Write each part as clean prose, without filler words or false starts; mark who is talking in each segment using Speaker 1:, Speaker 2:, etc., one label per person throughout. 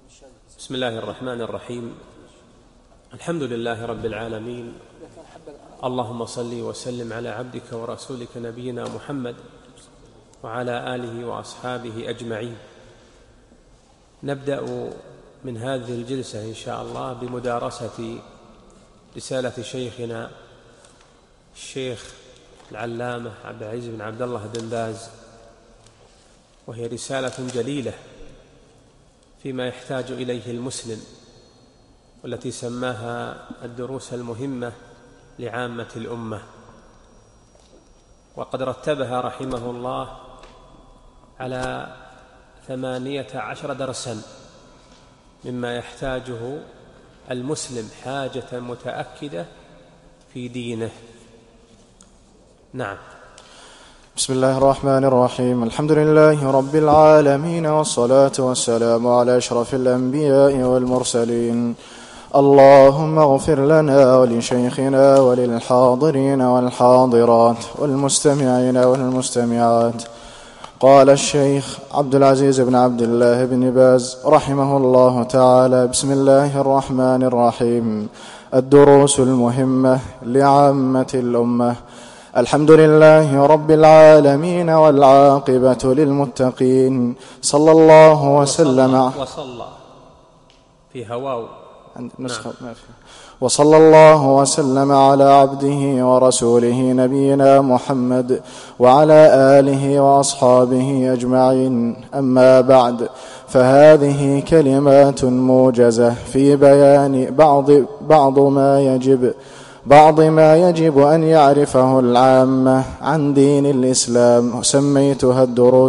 Speaker 1: بسم الله الرحمن الرحيم. الحمد لله رب العالمين، اللهم صل وسلم على عبدك ورسولك نبينا محمد وعلى آله وأصحابه أجمعين. نبدأ من هذه الجلسة إن شاء الله بمدارسة رسالة شيخنا الشيخ العلامة عبد العزيز بن عبد الله بن باز، وهي رسالة جليلة فيما يحتاج إليه المسلم، والتي سماها الدروس المهمة لعامة الأمة. وقد رتبها رحمه الله على 18 درسا مما يحتاجه المسلم حاجة متأكدة في دينه. نعم.
Speaker 2: بسم الله الرحمن الرحيم. الحمد لله رب العالمين، والصلاة والسلام على أشرف الأنبياء والمرسلين. اللهم اغفر لنا ولشيخنا وللحاضرين والحاضرات والمستمعين والمستمعات. قال الشيخ عبد العزيز بن عبد الله بن باز رحمه الله تعالى: بسم الله الرحمن الرحيم. الدروس المهمة لعامة الأمة. الحمد لله رب العالمين، والعاقبة للمتقين. صلى الله وسلم
Speaker 1: وصلى في هواو
Speaker 2: نسخة ما في. وصلى الله وسلم على عبده ورسوله نبينا محمد وعلى آله وأصحابه أجمعين. أما بعد، فهذه كلمات موجزة في بيان بعض ما يجب أن يعرفه العامة عن دين الإسلام، وسميتها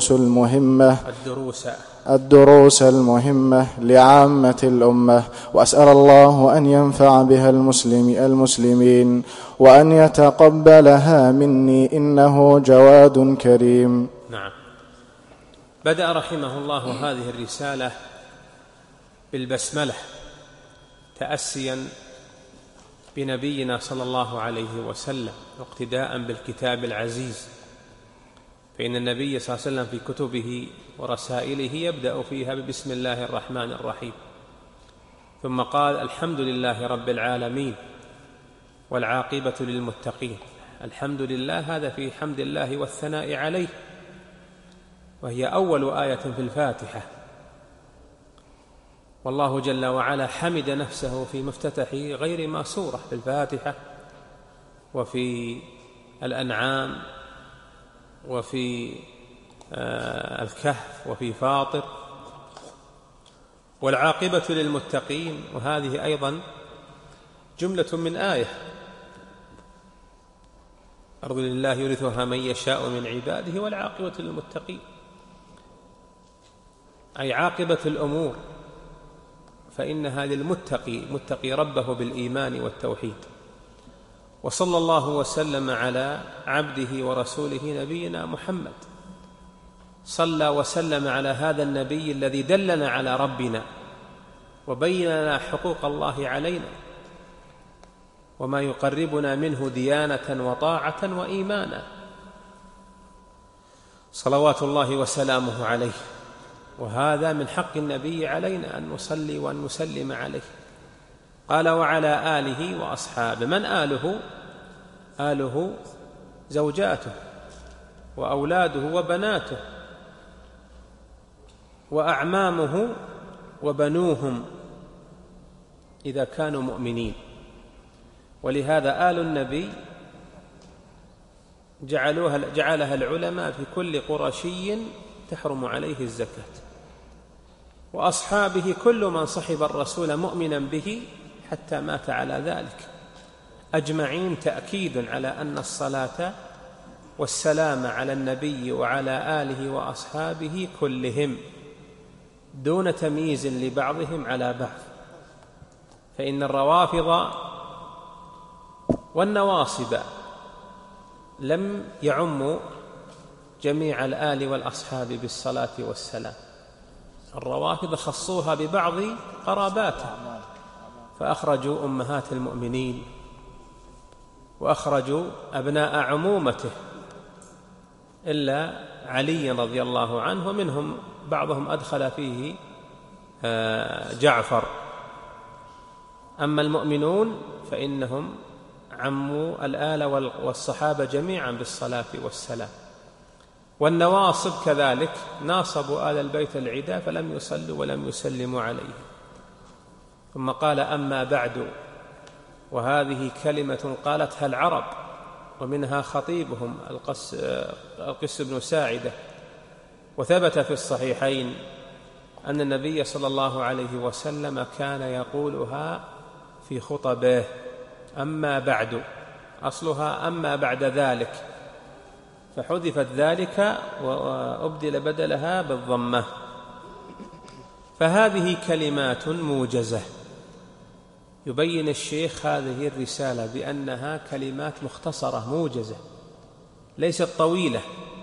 Speaker 2: الدروس المهمة لعامة الأمة. وأسأل الله أن ينفع بها المسلمين، وأن يتقبلها مني، إنه جواد كريم.
Speaker 1: نعم. بدأ رحمه الله هذه الرسالة بالبسملة، تأسيا بنبينا صلى الله عليه وسلم، واقتداء بالكتاب العزيز، فإن النبي صلى الله عليه وسلم في كتبه ورسائله يبدأ فيها ببسم الله الرحمن الرحيم، ثم قال: الحمد لله رب العالمين والعاقبة للمتقين. الحمد لله هذا في حمد الله والثناء عليه، وهي أول آية في الفاتحة، والله جل وعلا حمد نفسه في مفتتح غير ما سورة في الفاتحة وفي الأنعام وفي الكهف وفي فاطر. والعاقبة للمتقين، وهذه أيضا جملة من آية: أرض لله يورثها من يشاء من عباده والعاقبة للمتقين، أي عاقبة الأمور فإنها متقي ربه بالإيمان والتوحيد. وصلى الله وسلم على عبده ورسوله نبينا محمد. صلى وسلم على هذا النبي الذي دلنا على ربنا وبين لنا حقوق الله علينا، وما يقربنا منه ديانة وطاعة وإيمانا، صلوات الله وسلامه عليه. وهذا من حق النبي علينا أن نصلي وأن نسلم عليه. قال: وعلى آله وأصحابه. من آله؟ آله زوجاته وأولاده وبناته وأعمامه وبنوهم إذا كانوا مؤمنين. ولهذا آل النبي جعلها العلماء في كل قرشي تحرم عليه الزكاة. وأصحابه كل من صحب الرسول مؤمنا به حتى مات على ذلك أجمعين، تأكيد على أن الصلاة والسلام على النبي وعلى آله وأصحابه كلهم دون تمييز لبعضهم على بعض. فإن الروافض والنواصب لم يعموا جميع الآل والأصحاب بالصلاة والسلام. الروافض خصوها ببعض قراباته، فأخرجوا أمهات المؤمنين وأخرجوا أبناء عمومته إلا علي رضي الله عنه، ومنهم بعضهم أدخل فيه جعفر. أما المؤمنون فإنهم عموا الآل والصحابة جميعا بالصلاة والسلام. والنواصب كذلك ناصبوا آل البيت العداء فلم يصلوا ولم يسلموا عليه. ثم قال: أما بعد، وهذه كلمة قالتها العرب ومنها خطيبهم القس بن ساعدة، وثبت في الصحيحين أن النبي صلى الله عليه وسلم كان يقولها في خطبه: أما بعد، أصلها أما بعد ذلك، فحذفت ذلك وأبدل بدلها بالضمة. فهذه كلمات موجزة. يبين الشيخ هذه الرسالة بأنها كلمات مختصرة موجزة، ليست طويلة،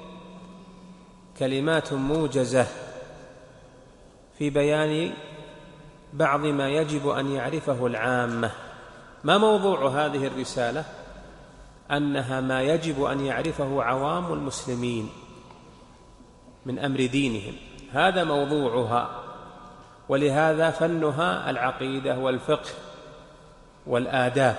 Speaker 1: كلمات موجزة في بيان بعض ما يجب أن يعرفه العامة. ما موضوع هذه الرسالة؟ أنها ما يجب أن يعرفه عوام المسلمين من أمر دينهم، هذا موضوعها. ولهذا فنها العقيدة والفقه والآداب،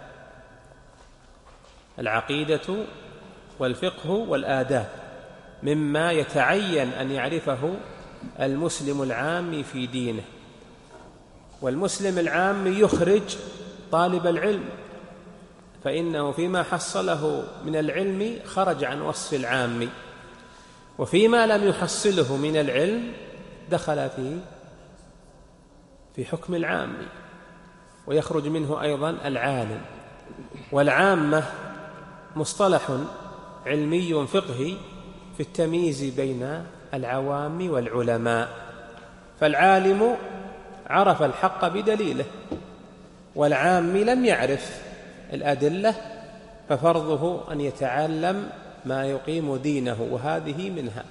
Speaker 1: العقيدة والفقه والآداب مما يتعين أن يعرفه المسلم العام في دينه. والمسلم العام يخرج طالب العلم، فإنه فيما حصله من العلم خرج عن وصف العام، وفيما لم يحصله من العلم دخل في حكم العام، ويخرج منه أيضا العالم. والعامة مصطلح علمي فقهي في التمييز بين العوام والعلماء. فالعالم عرف الحق بدليله، والعام لم يعرف الأدلة، ففرضه أن يتعلم ما يقيم دينه، وهذه منها.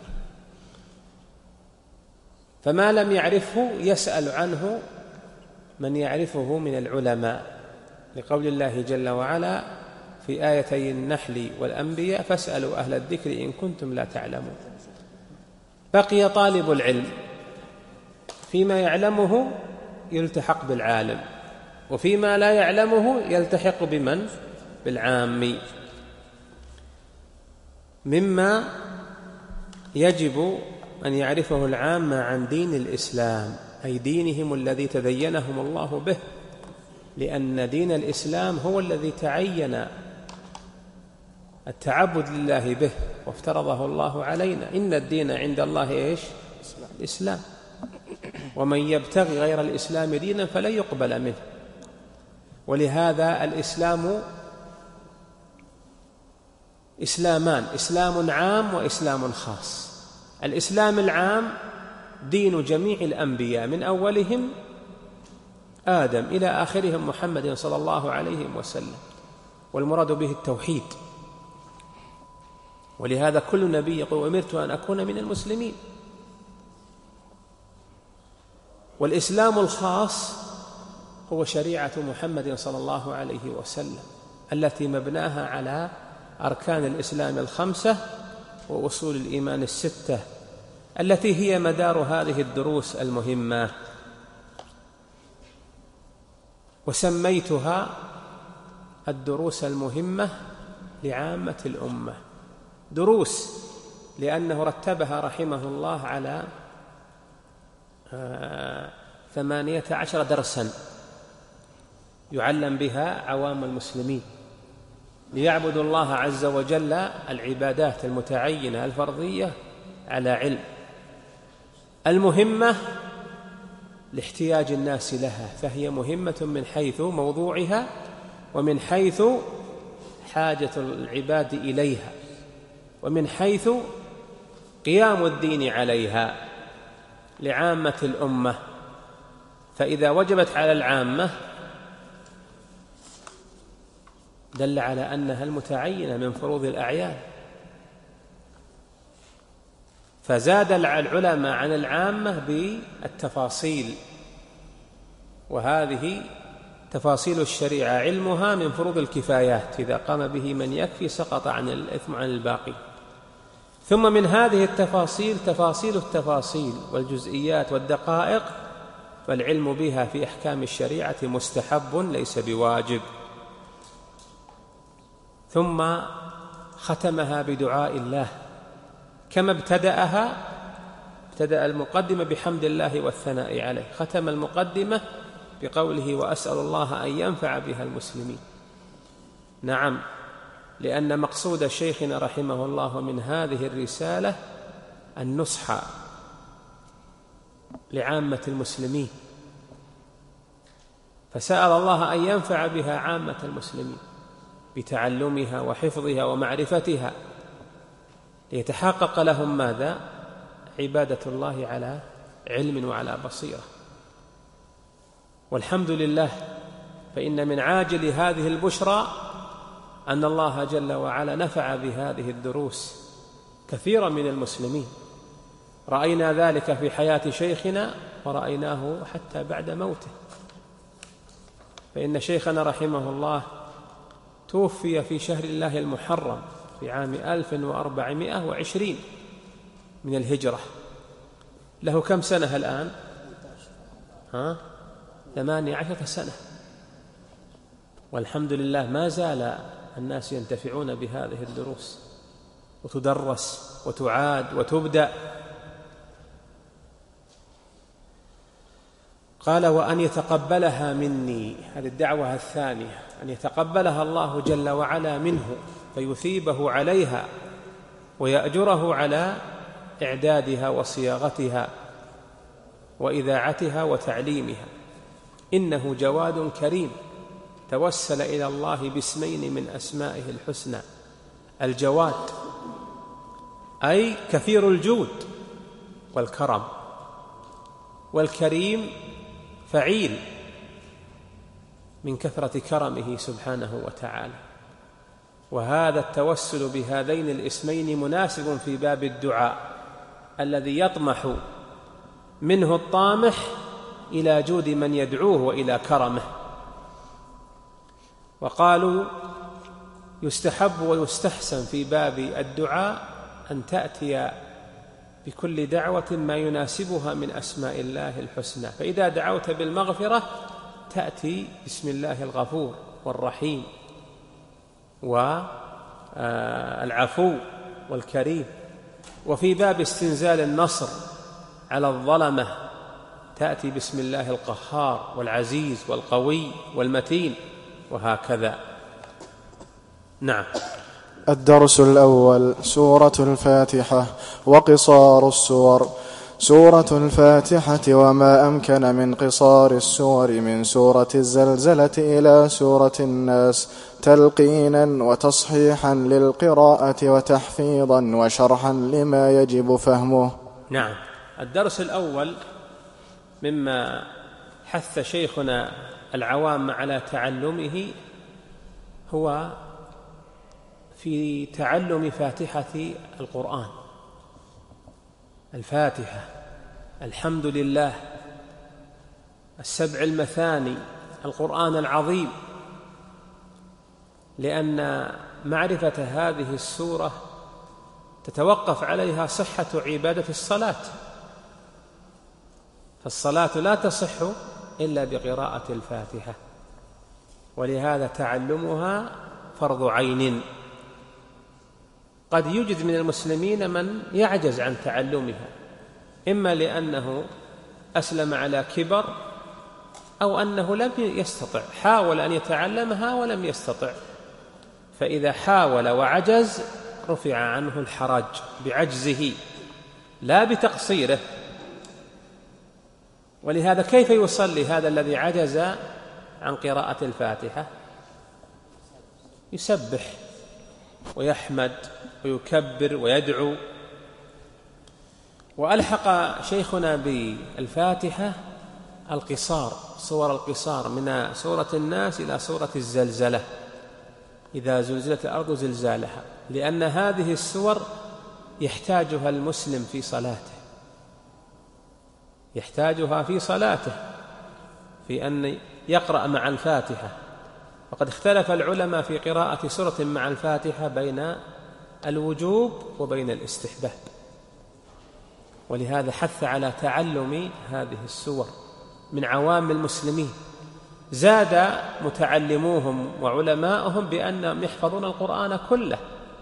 Speaker 1: فما لم يعرفه يسأل عنه من يعرفه من العلماء، لقول الله جل وعلا في آيتي النحل والأنبياء: فاسألوا أهل الذكر إن كنتم لا تعلمون. بقي طالب العلم فيما يعلمه يلتحق بالعالم، وفيما لا يعلمه يلتحق بمن؟ بالعام. مما يجب أن يعرفه العام عن دين الإسلام، أي دينهم الذي تدينهم الله به، لأن دين الإسلام هو الذي تعين التعبد لله به وافترضه الله علينا. إن الدين عند الله إيش؟ الإسلام. ومن يبتغي غير الإسلام دينا فلن يقبل منه. ولهذا الإسلام إسلامان: إسلام عام وإسلام خاص. الإسلام العام دين جميع الأنبياء من أولهم آدم إلى آخرهم محمد صلى الله عليه وسلم، والمراد به التوحيد. ولهذا كل نبي يقول: أمرت أن أكون من المسلمين. والإسلام الخاص هو شريعة محمد صلى الله عليه وسلم، التي مبناها على أركان الإسلام الخمسة وأصول الإيمان الستة، التي هي مدار هذه الدروس المهمة. وسميتها الدروس المهمة لعامة الأمة. دروس لأنه رتبها رحمه الله على 18 درسا يعلم بها عوام المسلمين، ليعبدوا الله عز وجل العبادات المتعينة الفرضية على علم. المهمة لاحتياج الناس لها، فهي مهمة من حيث موضوعها ومن حيث حاجة العباد إليها ومن حيث قيام الدين عليها لعامة الأمة. فإذا وجبت على العامة دل على أنها المتعينة من فروض الأعيان. فزاد العلماء عن العامة بالتفاصيل، وهذه تفاصيل الشريعة علمها من فروض الكفايات، إذا قام به من يكفي سقط عن الإثم عن الباقي. ثم من هذه التفاصيل تفاصيل التفاصيل والجزئيات والدقائق فالعلم بها في أحكام الشريعة مستحب ليس بواجب. ثم ختمها بدعاء الله كما ابتدأ المقدمة بحمد الله والثناء عليه، ختم المقدمة بقوله وأسأل الله أن ينفع بها المسلمين. نعم، لأن مقصود شيخنا رحمه الله من هذه الرسالة النصح لعامة المسلمين، فسأل الله أن ينفع بها عامة المسلمين بتعلمها وحفظها ومعرفتها، ليتحقق لهم ماذا؟ عبادة الله على علم وعلى بصيرة. والحمد لله، فإن من عاجل هذه البشرى أن الله جل وعلا نفع بهذه الدروس كثيرا من المسلمين. رأينا ذلك في حياة شيخنا ورأيناه حتى بعد موته، فإن شيخنا رحمه الله توفي في شهر الله المحرم في عام 1420 من الهجرة. له كم سنة الآن؟ 18 سنة، والحمد لله ما زال الناس ينتفعون بهذه الدروس وتدرس وتعاد وتبدأ. قال وأن يتقبلها مني، هذه الدعوة الثانية، أن يتقبلها الله جل وعلا منه فيثيبه عليها ويأجره على إعدادها وصياغتها وإذاعتها وتعليمها. إنه جواد كريم توسل إلى الله باسمين من أسمائه الحسنى: الجواد أي كثير الجود والكرم، والكريم فعيل من كثرة كرمه سبحانه وتعالى. وهذا التوسل بهذين الاسمين مناسب في باب الدعاء الذي يطمح منه الطامح إلى جود من يدعوه وإلى كرمه. وقالوا يستحب ويستحسن في باب الدعاء أن تأتي بكل دعوة ما يناسبها من أسماء الله الحسنى. فإذا دعوت بالمغفرة تأتي بسم الله الغفور والرحيم والعفو والكريم. وفي باب استنزال النصر على الظلمة تأتي بسم الله القهار والعزيز والقوي والمتين، وهكذا. نعم.
Speaker 2: الدرس الأول: سورة الفاتحة وقصار السور. سورة الفاتحة وما أمكن من قصار السور من سورة الزلزلة إلى سورة الناس تلقينا وتصحيحا للقراءة وتحفيظا وشرحا لما يجب فهمه.
Speaker 1: نعم. الدرس الأول مما حث شيخنا العوام على تعلمه هو في تعلم فاتحة القرآن. الفاتحة، الحمد لله، السبع المثاني، القرآن العظيم، لأن معرفة هذه السورة تتوقف عليها صحة عبادة الصلاة، فالصلاة لا تصح إلا بقراءة الفاتحة، ولهذا تعلمها فرض عين. قد يوجد من المسلمين من يعجز عن تعلمها، إما لأنه أسلم على كبر أو أنه لم يستطع، حاول أن يتعلمها ولم يستطع، فإذا حاول وعجز رفع عنه الحرج بعجزه لا بتقصيره. ولهذا كيف يصلي هذا الذي عجز عن قراءة الفاتحة؟ يسبح ويحمد ويكبر ويدعو. وألحق شيخنا بالفاتحة القصار، صور القصار، من سورة الناس إلى سورة الزلزلة إذا زلزلت الأرض زلزالها، لأن هذه السور يحتاجها المسلم في صلاته، يحتاجها في صلاته في أن يقرأ مع الفاتحة. وقد اختلف العلماء في قراءة سورة مع الفاتحة بين الوجوب وبين الاستحباب، ولهذا حث على تعلم هذه السور من عوام المسلمين. زاد متعلموهم وعلماؤهم بأنهم يحفظون القرآن كله،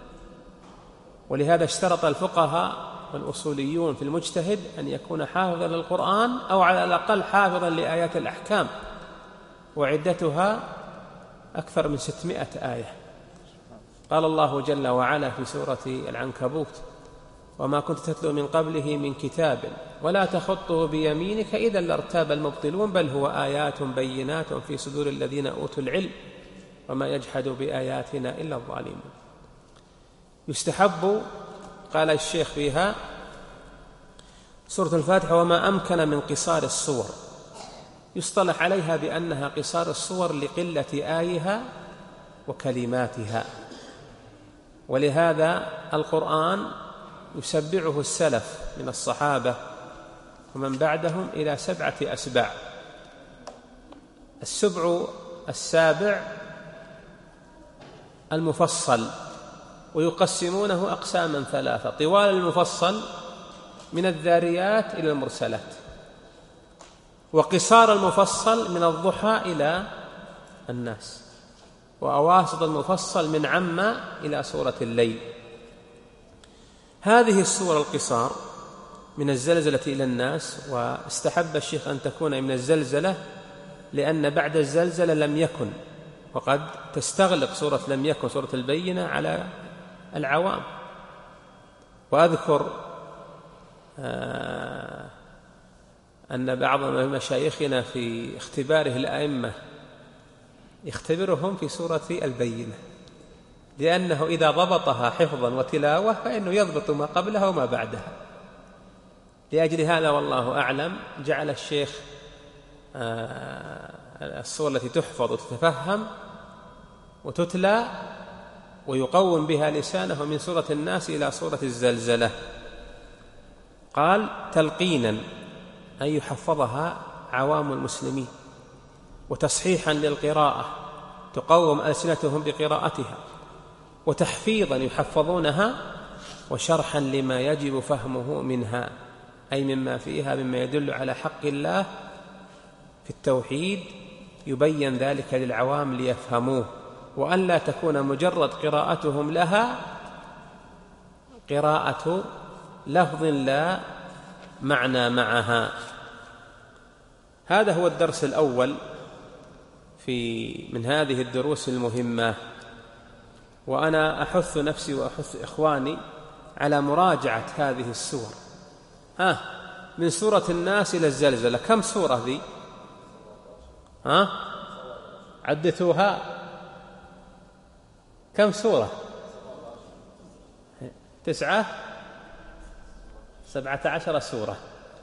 Speaker 1: ولهذا اشترط الفقهاء والأصوليون في المجتهد أن يكون حافظا للقرآن أو على الأقل حافظا لآيات الأحكام، وعدتها أكثر من 600 آية. قال الله جل وعلا في سورة العنكبوت: وما كنت تتلو من قبله من كتاب ولا تخطه بيمينك إذا لارتاب المبطلون بل هو آيات بينات في صدور الذين أوتوا العلم وما يجحد بآياتنا إلا الظالمون. يستحب، قال الشيخ فيها، سورة الفاتحة وما أمكن من قصار الصور، يصطلح عليها بأنها قصار الصور لقلة آيها وكلماتها، ولهذا القرآن يسبعه السلف من الصحابة ومن بعدهم إلى 7 أسباع. السابع المفصل، ويقسمونه أقساما 3: طوال المفصل من الذاريات إلى المرسلات، وقصار المفصل من الضحى إلى الناس، وأواسط المفصل من عما إلى سورة الليل. هذه السورة القصار من الزلزلة إلى الناس، واستحب الشيخ أن تكون من الزلزلة لأن بعد الزلزلة لم يكن، وقد تستغلق سورة لم يكن سورة البينة على العوام. وأذكر أن بعض مشايخنا في اختباره الأئمة يختبرهم في سورة البينة، لأنه إذا ضبطها حفظا وتلاوة فإنه يضبط ما قبلها وما بعدها. لأجل هذا والله أعلم جعل الشيخ الصور التي تحفظ وتتفهم وتتلى ويقوم بها لسانه من سورة الناس إلى سورة الزلزلة. قال تلقينا، أن يحفظها عوام المسلمين، وتصحيحا للقراءة تقوم ألسنتهم بقراءتها، وتحفيظا يحفظونها، وشرحا لما يجب فهمه منها، أي مما فيها مما يدل على حق الله في التوحيد، يبين ذلك للعوام ليفهموه، وأن لا تكون مجرد قراءتهم لها قراءة لفظ لا معنى معها. هذا هو الدرس الأول من هذه الدروس المهمة، وأنا أحث نفسي وأحث إخواني على مراجعة هذه السور. من سورة الناس إلى الزلزلة كم سورة ذي؟ عدتوها كم سورة؟ 17 سورة.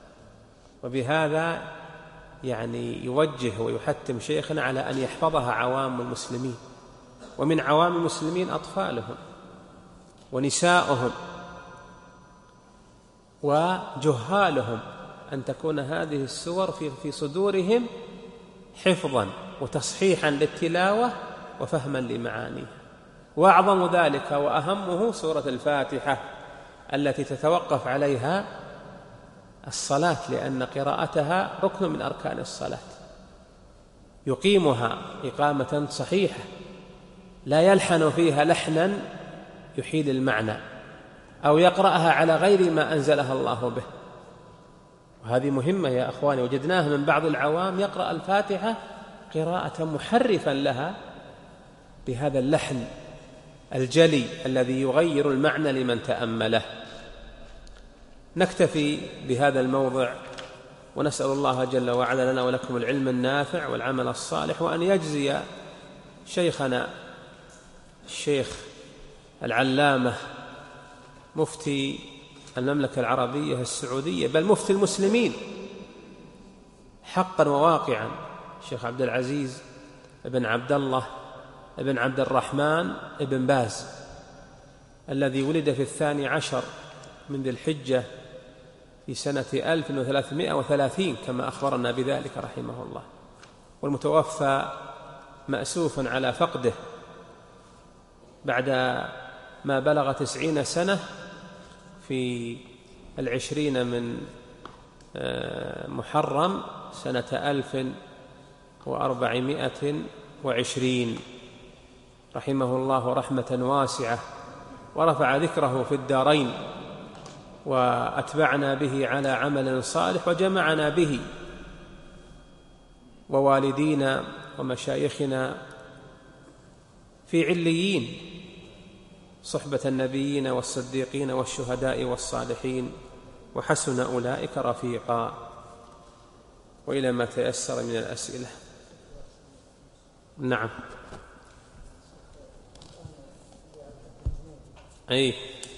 Speaker 1: وبهذا يعني يوجه ويحتم شيخنا على أن يحفظها عوام المسلمين، ومن عوام المسلمين أطفالهم ونساؤهم وجهالهم، أن تكون هذه السور في صدورهم حفظا وتصحيحا للتلاوة وفهما لمعانيها. وأعظم ذلك وأهمه سورة الفاتحة التي تتوقف عليها الصلاة، لأن قراءتها ركن من أركان الصلاة، يقيمها إقامة صحيحة لا يلحن فيها لحنا يحيل المعنى أو يقرأها على غير ما أنزلها الله به. وهذه مهمة يا أخواني، وجدناها من بعض العوام يقرأ الفاتحة قراءة محرفا لها بهذا اللحن الجلي الذي يغير المعنى لمن تأمله. نكتفي بهذا الموضع، ونسأل الله جل وعلا لنا ولكم العلم النافع والعمل الصالح، وأن يجزي شيخنا الشيخ العلامة مفتي المملكة العربية السعودية، بل مفتي المسلمين حقا وواقعا، الشيخ عبد العزيز ابن عبد الله ابن عبد الرحمن ابن باز، الذي ولد في 12 من ذي الحجة في سنة 1330 كما أخبرنا بذلك رحمه الله، والمتوفى مأسوف على فقده بعد ما بلغ 90 سنة في 20 من محرم سنة 1420 رحمه الله رحمة واسعة، ورفع ذكره في الدارين، وأتبعنا به على عمل صالح، وجمعنا به ووالدينا ومشايخنا في عليين، صحبة النبيين والصديقين والشهداء والصالحين، وحسن أولئك رفيقا. وإلى ما تيسر من الأسئلة. نعم. أي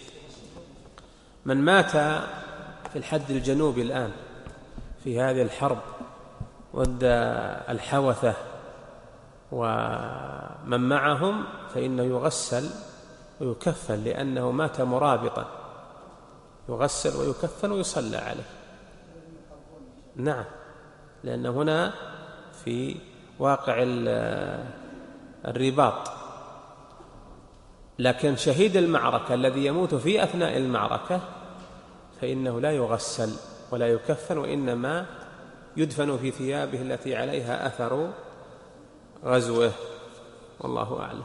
Speaker 1: من مات في الحد الجنوبي الآن في هذه الحرب ضد الحوثة ومن معهم فإنه يغسل ويكفن، لأنه مات مرابطا، يغسل ويكفن ويصلى عليه. نعم، لأن هنا في واقع الرباط. لكن شهيد المعركة الذي يموت في أثناء المعركة فإنه لا يغسل ولا يكفن، وإنما يدفن في ثيابه التي عليها أثر غزوه، والله أعلم.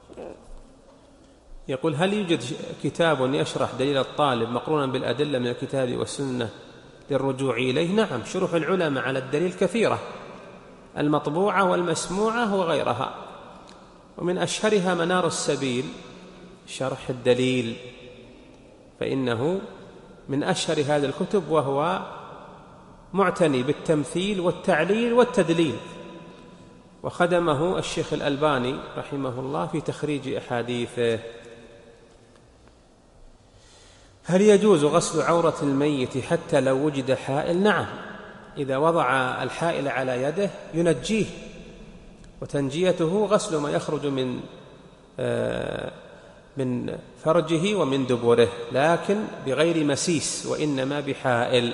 Speaker 1: يقول: هل يوجد كتاب يشرح دليل الطالب مقرونا بالأدلة من الكتاب والسنة للرجوع إليه؟ نعم، شروح العلماء على الدليل كثيرة، المطبوعة والمسموعة وغيرها، ومن أشهرها منار السبيل شرح الدليل، فإنه من أشهر هذه الكتب، وهو معتني بالتمثيل والتعليل والتدليل، وخدمه الشيخ الألباني رحمه الله في تخريج أحاديثه. هل يجوز غسل عورة الميت حتى لو وجد حائل؟ نعم، إذا وضع الحائل على يده ينجيه، وتنجيته غسل ما يخرج من فرجه ومن دبره، لكن بغير مسيس، وإنما بحائل.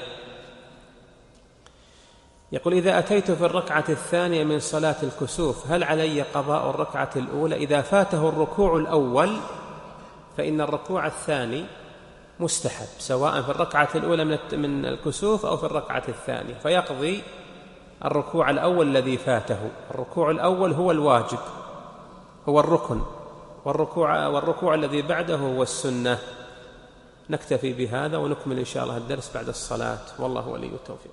Speaker 1: يقول: إذا أتيت في الركعة الثانية من صلاة الكسوف هل علي قضاء الركعة الأولى؟ إذا فاته الركوع الأول فإن الركوع الثاني مستحب، سواء في الركعة الأولى من الكسوف أو في الركعة الثانية، فيقضي الركوع الأول الذي فاته. الركوع الأول هو الواجب، هو الركن، والركوع الذي بعده هو السنة. نكتفي بهذا ونكمل إن شاء الله الدرس بعد الصلاة، والله ولي التوفيق.